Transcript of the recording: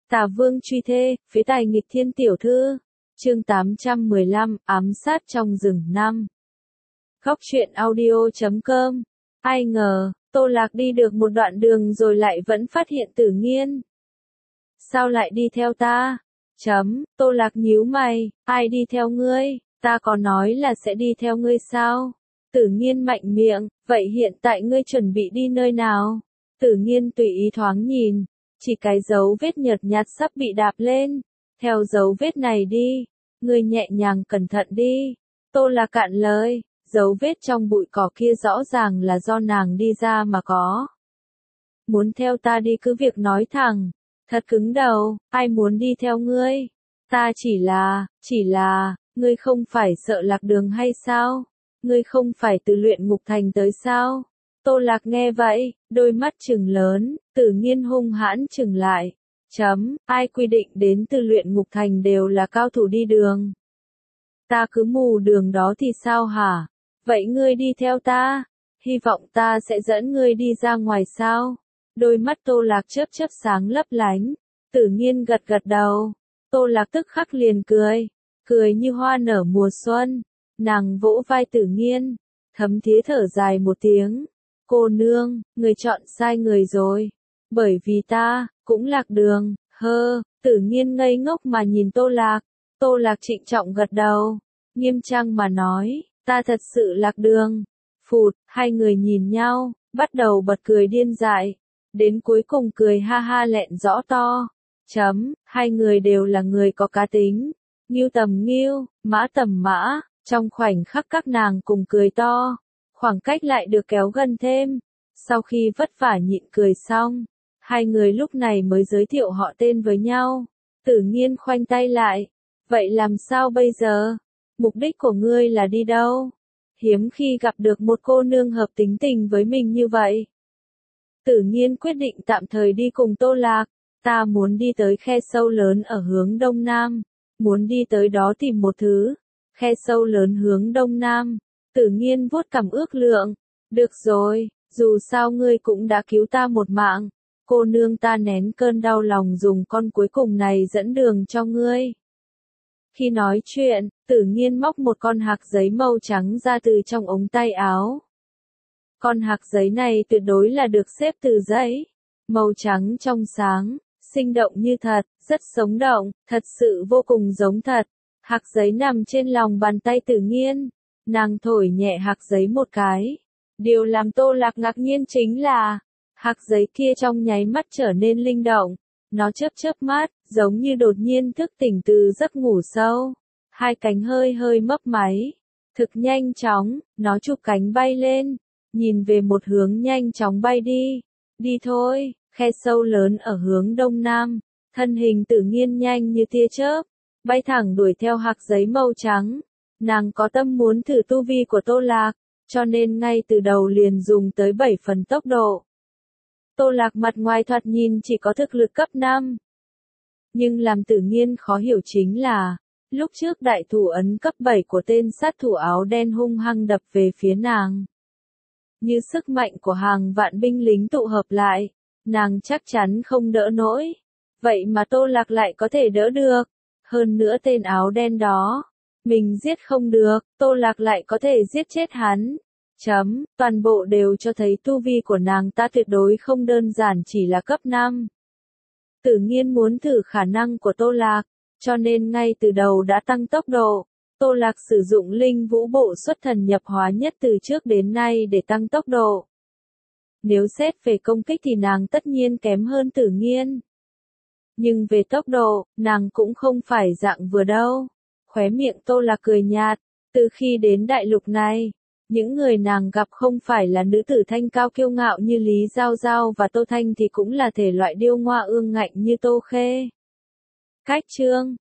Tà Vương truy thê, phế tài nghịch thiên tiểu thư. Chương 815, ám sát trong rừng 5. Góc truyện audio.com. Ai ngờ, Tô Lạc đi được một đoạn đường rồi lại vẫn phát hiện Tử Nghiên. Sao lại đi theo ta? Tô Lạc nhíu mày, ai đi theo ngươi? Ta có nói là sẽ đi theo ngươi sao? Tử Nghiên mạnh miệng, vậy hiện tại ngươi chuẩn bị đi nơi nào? Tử Nghiên tùy ý thoáng nhìn, chỉ cái dấu vết nhợt nhạt sắp bị đạp lên. Theo dấu vết này đi, ngươi nhẹ nhàng cẩn thận đi. Tô Lạc cạn lời, dấu vết trong bụi cỏ kia rõ ràng là do nàng đi ra mà có. Muốn theo ta đi cứ việc nói thẳng, thật cứng đầu, ai muốn đi theo ngươi? Ta chỉ là, ngươi không phải sợ lạc đường hay sao? Ngươi không phải từ luyện ngục thành tới sao? Tô Lạc nghe vậy, đôi mắt trừng lớn, Tử Nghiên hung hãn trừng lại. Ai quy định đến từ luyện ngục thành đều là cao thủ đi đường? Ta cứ mù đường đó thì sao hả? Vậy ngươi đi theo ta, hy vọng ta sẽ dẫn ngươi đi ra ngoài sao? Đôi mắt Tô Lạc chớp chớp sáng lấp lánh. Tử Nghiên gật gật đầu. Tô Lạc tức khắc liền cười như hoa nở mùa xuân. Nàng vỗ vai Tử Nghiên, thấm thía thở dài một tiếng. Cô nương, người chọn sai người rồi. Bởi vì ta, cũng lạc đường, Tử Nghiên ngây ngốc mà nhìn Tô Lạc. Tô Lạc trịnh trọng gật đầu, nghiêm trang mà nói, ta thật sự lạc đường. Phụt, hai người nhìn nhau, bắt đầu bật cười điên dại. Đến cuối cùng cười ha ha lẹn rõ to. Hai người đều là người có cá tính. Ngưu tầm ngưu, mã tầm mã. Trong khoảnh khắc các nàng cùng cười to, khoảng cách lại được kéo gần thêm. Sau khi vất vả nhịn cười xong, hai người lúc này mới giới thiệu họ tên với nhau. Tử Nghiên khoanh tay lại, vậy làm sao bây giờ? Mục đích của ngươi là đi đâu? Hiếm khi gặp được một cô nương hợp tính tình với mình như vậy. Tử Nghiên quyết định tạm thời đi cùng Tô Lạc. Ta muốn đi tới khe sâu lớn ở hướng đông nam, muốn đi tới đó tìm một thứ. Khe sâu lớn hướng đông nam. Tử Nghiên vuốt cằm ước lượng. Được rồi, dù sao ngươi cũng đã cứu ta một mạng. Cô nương ta nén cơn đau lòng dùng con cuối cùng này dẫn đường cho ngươi. Khi nói chuyện, Tử Nghiên móc một con hạc giấy màu trắng ra từ trong ống tay áo. Con hạc giấy này tuyệt đối là được xếp từ giấy. Màu trắng trong sáng, sinh động như thật, rất sống động, thật sự vô cùng giống thật. Hạc giấy nằm trên lòng bàn tay Tử Nghiên. Nàng thổi nhẹ hạc giấy một cái. Điều làm Tô Lạc ngạc nhiên chính là, hạc giấy kia trong nháy mắt trở nên linh động. Nó chớp chớp mắt, giống như đột nhiên thức tỉnh từ giấc ngủ sâu. Hai cánh hơi hơi mấp máy. Thực nhanh chóng, nó chụp cánh bay lên. Nhìn về một hướng nhanh chóng bay đi. Đi thôi, khe sâu lớn ở hướng đông nam. Thân hình Tử Nghiên nhanh như tia chớp. Bay thẳng đuổi theo hạc giấy màu trắng. Nàng có tâm muốn thử tu vi của Tô Lạc, cho nên ngay từ đầu liền dùng tới 7 phần tốc độ. Tô Lạc mặt ngoài thoạt nhìn chỉ có thực lực cấp 5. Nhưng làm Tử Nghiên khó hiểu chính là, lúc trước đại thủ ấn cấp 7 của tên sát thủ áo đen hung hăng đập về phía nàng. Như sức mạnh của hàng vạn binh lính tụ hợp lại, nàng chắc chắn không đỡ nổi. Vậy mà Tô Lạc lại có thể đỡ được. Hơn nữa tên áo đen đó, mình giết không được, Tô Lạc lại có thể giết chết hắn. Toàn bộ đều cho thấy tu vi của nàng ta tuyệt đối không đơn giản chỉ là cấp 5. Tử Nghiên muốn thử khả năng của Tô Lạc, cho nên ngay từ đầu đã tăng tốc độ. Tô Lạc sử dụng linh vũ bộ xuất thần nhập hóa nhất từ trước đến nay để tăng tốc độ. Nếu xét về công kích thì nàng tất nhiên kém hơn Tử Nghiên. Nhưng về tốc độ, nàng cũng không phải dạng vừa đâu. Khóe miệng Tô Lạc cười nhạt, từ khi đến đại lục này, những người nàng gặp không phải là nữ tử thanh cao kiêu ngạo như Lý Giao Giao và Tô Thanh thì cũng là thể loại điêu ngoa ương ngạnh như Tô Khê. Cách chương